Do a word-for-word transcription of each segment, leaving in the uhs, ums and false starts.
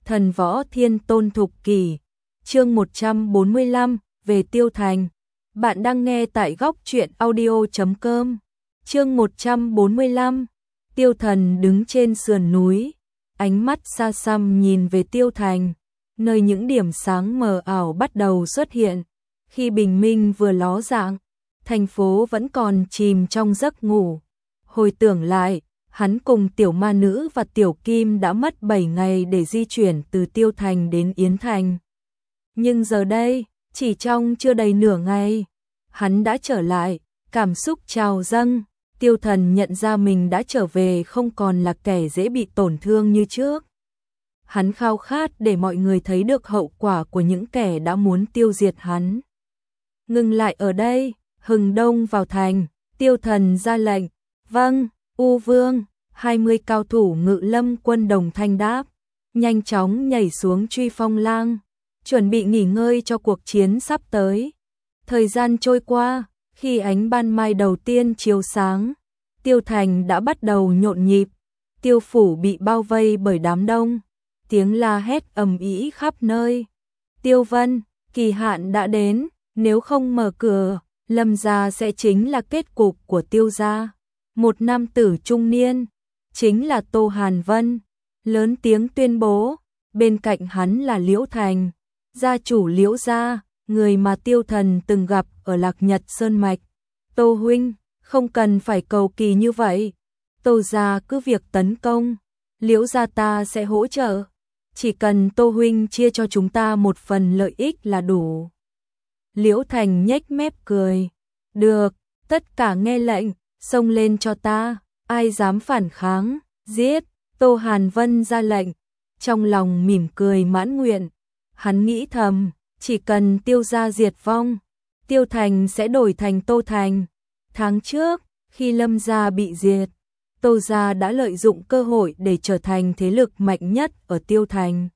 Thần võ thiên tôn thục kỷ, chương một trăm bốn mươi lăm, về Tiêu Thành. Bạn đang nghe tại góc truyện audio chấm com. Chương một trăm bốn mươi lăm, Tiêu Thần đứng trên sườn núi, ánh mắt xa xăm nhìn về Tiêu Thành, nơi những điểm sáng mờ ảo bắt đầu xuất hiện. Khi bình minh vừa ló dạng, thành phố vẫn còn chìm trong giấc ngủ. Hồi tưởng lại, hắn cùng tiểu ma nữ và tiểu kim đã mất bảy ngày để di chuyển từ Tiêu Thành đến Yến Thành. Nhưng giờ đây, chỉ trong chưa đầy nửa ngày, hắn đã trở lại, cảm xúc trào dâng. Tiêu Thần nhận ra mình đã trở về, không còn là kẻ dễ bị tổn thương như trước. Hắn khao khát để mọi người thấy được hậu quả của những kẻ đã muốn tiêu diệt hắn. Ngừng lại ở đây, hừng đông vào thành, Tiêu Thần ra lệnh. Vâng, U Vương. Hai mươi cao thủ Ngự Lâm quân đồng thanh đáp, nhanh chóng nhảy xuống truy phong lang, chuẩn bị nghỉ ngơi cho cuộc chiến sắp tới. Thời gian trôi qua, khi ánh ban mai đầu tiên chiếu sáng, Tiêu Thành đã bắt đầu nhộn nhịp. Tiêu phủ bị bao vây bởi đám đông, tiếng la hét ầm ĩ khắp nơi. Tiêu Vân, kỳ hạn đã đến, nếu không mở cửa, Lâm gia sẽ chính là kết cục của Tiêu gia. Một nam tử trung niên, chính là Tô Hàn Vân, lớn tiếng tuyên bố. Bên cạnh hắn là Liễu Thành, gia chủ Liễu gia, người mà Tiêu Thần từng gặp ở Lạc Nhật Sơn Mạch. Tô huynh, không cần phải cầu kỳ như vậy. Tô gia cứ việc tấn công, Liễu gia ta sẽ hỗ trợ. Chỉ cần Tô huynh chia cho chúng ta một phần lợi ích là đủ. Liễu Thành nhếch mép cười. Được, tất cả nghe lệnh, xông lên cho ta, ai dám phản kháng, giết. Tô Hàn Vân ra lệnh, trong lòng mỉm cười mãn nguyện. Hắn nghĩ thầm, chỉ cần Tiêu gia diệt vong, Tiêu Thành sẽ đổi thành Tô Thành. Tháng trước, khi Lâm gia bị diệt, Tô gia đã lợi dụng cơ hội để trở thành thế lực mạnh nhất ở Tiêu Thành.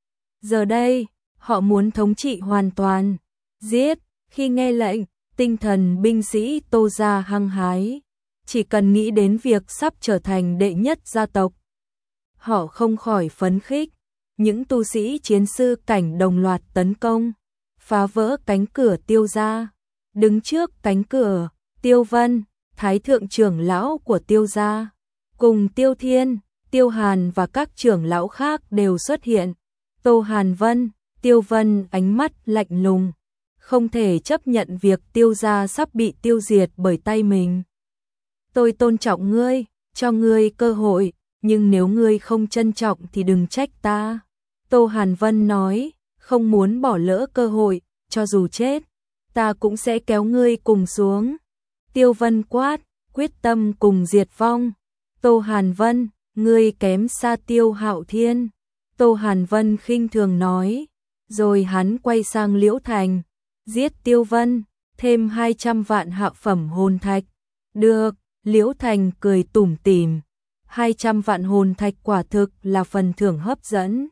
Giờ đây, họ muốn thống trị hoàn toàn. Giết. Khi nghe lệnh, tinh thần binh sĩ Tô gia hăng hái. Chỉ cần nghĩ đến việc sắp trở thành đệ nhất gia tộc, họ không khỏi phấn khích. Những tu sĩ chiến sư cảnh đồng loạt tấn công, phá vỡ cánh cửa Tiêu gia. Đứng trước cánh cửa, Tiêu Vân, thái thượng trưởng lão của Tiêu gia, cùng Tiêu Thiên, Tiêu Hàn và các trưởng lão khác đều xuất hiện. Tô Hàn Vân, Tiêu Vân ánh mắt lạnh lùng, không thể chấp nhận việc Tiêu gia sắp bị tiêu diệt bởi tay mình. Tôi tôn trọng ngươi, cho ngươi cơ hội, nhưng nếu ngươi không trân trọng thì đừng trách ta. Tô Hàn Vân nói, không muốn bỏ lỡ cơ hội, cho dù chết, ta cũng sẽ kéo ngươi cùng xuống. Tiêu Vân quát, quyết tâm cùng diệt vong. Tô Hàn Vân, ngươi kém xa Tiêu Hạo Thiên. Tô Hàn Vân khinh thường nói, rồi hắn quay sang Liễu Thành, giết Tiêu Vân, thêm hai trăm vạn hạ phẩm hồn thạch. Được. Liễu Thành cười tủm tỉm, hai trăm vạn hồn thạch quả thực là phần thưởng hấp dẫn.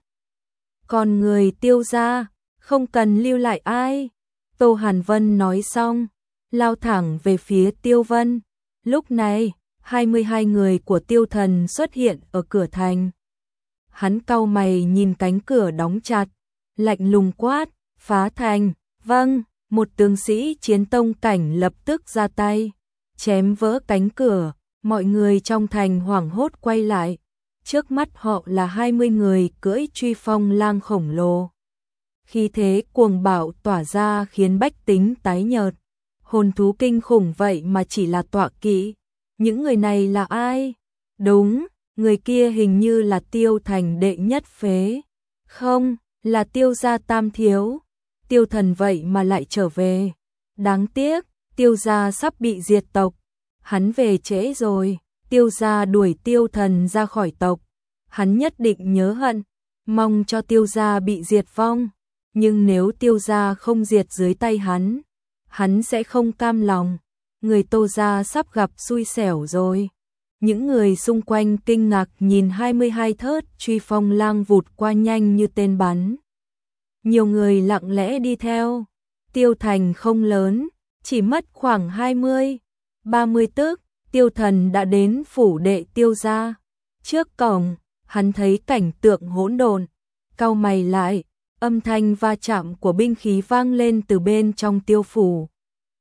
Còn người Tiêu gia, không cần lưu lại ai. Tô Hàn Vân nói xong, lao thẳng về phía Tiêu Vân. Lúc này, hai mươi hai người của Tiêu Thần xuất hiện ở cửa thành. Hắn cau mày nhìn cánh cửa đóng chặt, lạnh lùng quát, phá thành. Vâng, một tướng sĩ chiến tông cảnh lập tức ra tay, chém vỡ cánh cửa. Mọi người trong thành hoảng hốt quay lại. Trước mắt họ là hai mươi người cưỡi truy phong lang khổng lồ. Khí thế cuồng bạo tỏa ra khiến bách tính tái nhợt. Hồn thú kinh khủng vậy mà chỉ là tọa kỵ. Những người này là ai? Đúng, người kia hình như là Tiêu Thành đệ nhất phế. Không, là Tiêu gia tam thiếu. Tiêu Thần vậy mà lại trở về. Đáng tiếc, Tiêu gia sắp bị diệt tộc. Hắn về trễ rồi. Tiêu gia đuổi Tiêu Thần ra khỏi tộc. Hắn nhất định nhớ hận, mong cho Tiêu gia bị diệt vong. Nhưng nếu Tiêu gia không diệt dưới tay hắn, hắn sẽ không cam lòng. Người Tô gia sắp gặp xui xẻo rồi. Những người xung quanh kinh ngạc nhìn hai mươi hai thớt truy phong lang vụt qua nhanh như tên bắn. Nhiều người lặng lẽ đi theo. Tiêu Thành không lớn, chỉ mất khoảng hai mươi, ba mươi tức, Tiêu Thần đã đến phủ đệ Tiêu gia. Trước cổng, hắn thấy cảnh tượng hỗn độn, cau mày lại, âm thanh va chạm của binh khí vang lên từ bên trong Tiêu phủ.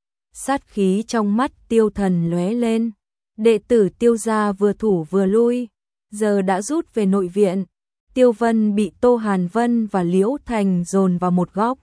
Sát khí trong mắt Tiêu Thần lóe lên, đệ tử Tiêu gia vừa thủ vừa lui, giờ đã rút về nội viện. Tiêu Vân bị Tô Hàn Vân và Liễu Thành dồn vào một góc.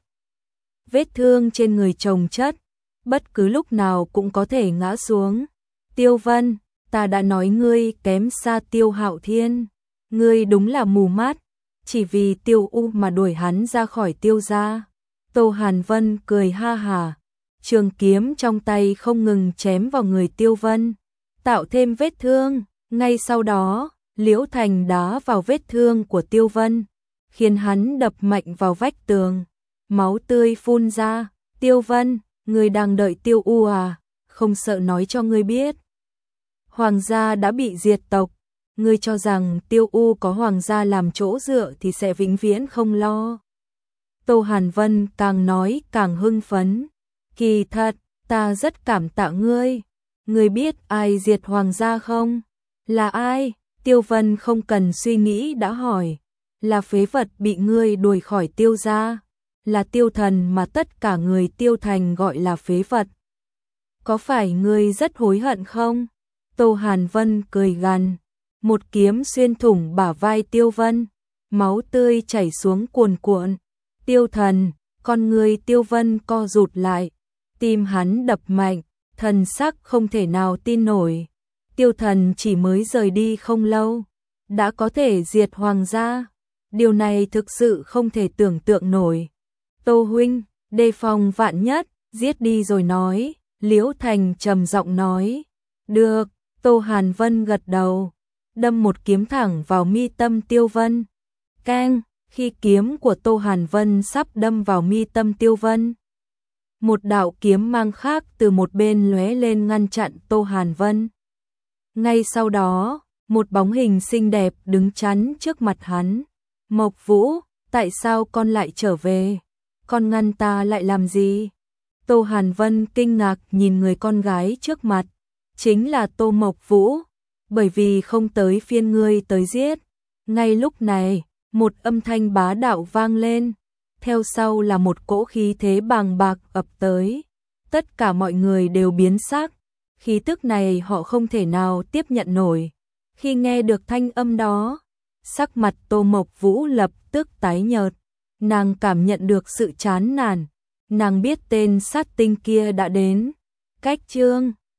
Vết thương trên người chồng chất, bất cứ lúc nào cũng có thể ngã xuống. Tiêu Vân, ta đã nói ngươi kém xa Tiêu Hạo Thiên, ngươi đúng là mù mắt, chỉ vì Tiêu U mà đuổi hắn ra khỏi Tiêu gia. Tô Hàn Vân cười ha hả, trường kiếm trong tay không ngừng chém vào người Tiêu Vân, tạo thêm vết thương. Ngay sau đó, Liễu Thành đá vào vết thương của Tiêu Vân, khiến hắn đập mạnh vào vách tường, máu tươi phun ra. Tiêu Vân, ngươi đang đợi Tiêu U à? Không sợ nói cho ngươi biết, hoàng gia đã bị diệt tộc. Ngươi cho rằng Tiêu U có hoàng gia làm chỗ dựa thì sẽ vĩnh viễn không lo. Tô Hàn Vân càng nói càng hưng phấn. Kỳ thật, ta rất cảm tạ ngươi. Ngươi biết ai diệt hoàng gia không? Là ai? Tiêu Vân không cần suy nghĩ đã hỏi. Là phế vật bị ngươi đuổi khỏi Tiêu gia. Là Tiêu Thần mà tất cả người Tiêu Thành gọi là phế vật. Có phải ngươi rất hối hận không? Tô Hàn Vân cười gằn, một kiếm xuyên thủng bả vai Tiêu Vân, máu tươi chảy xuống cuồn cuộn. Tiêu Thần, con người Tiêu Vân co rụt lại, tim hắn đập mạnh, thần sắc không thể nào tin nổi. Tiêu Thần chỉ mới rời đi không lâu, đã có thể diệt hoàng gia, điều này thực sự không thể tưởng tượng nổi. Tô huynh, đề phòng vạn nhất, giết đi rồi nói. Liễu Thành trầm giọng nói. Được. Tô Hàn Vân gật đầu, đâm một kiếm thẳng vào mi tâm Tiêu Vân. Keng, khi kiếm của Tô Hàn Vân sắp đâm vào mi tâm Tiêu Vân, một đạo kiếm mang khác từ một bên lóe lên ngăn chặn Tô Hàn Vân. Ngay sau đó, một bóng hình xinh đẹp đứng chắn trước mặt hắn. Mộc Vũ, tại sao con lại trở về? Con ngăn ta lại làm gì? Tô Hàn Vân kinh ngạc nhìn người con gái trước mặt. Chính là Tô Mộc Vũ, bởi vì không tới phiên ngươi tới giết. Ngay lúc này, một âm thanh bá đạo vang lên, theo sau là một cỗ khí thế bàng bạc ập tới. Tất cả mọi người đều biến sắc, khí tức này họ không thể nào tiếp nhận nổi. Khi nghe được thanh âm đó, sắc mặt Tô Mộc Vũ lập tức tái nhợt, nàng cảm nhận được sự chán nản, nàng biết tên sát tinh kia đã đến. Cách chương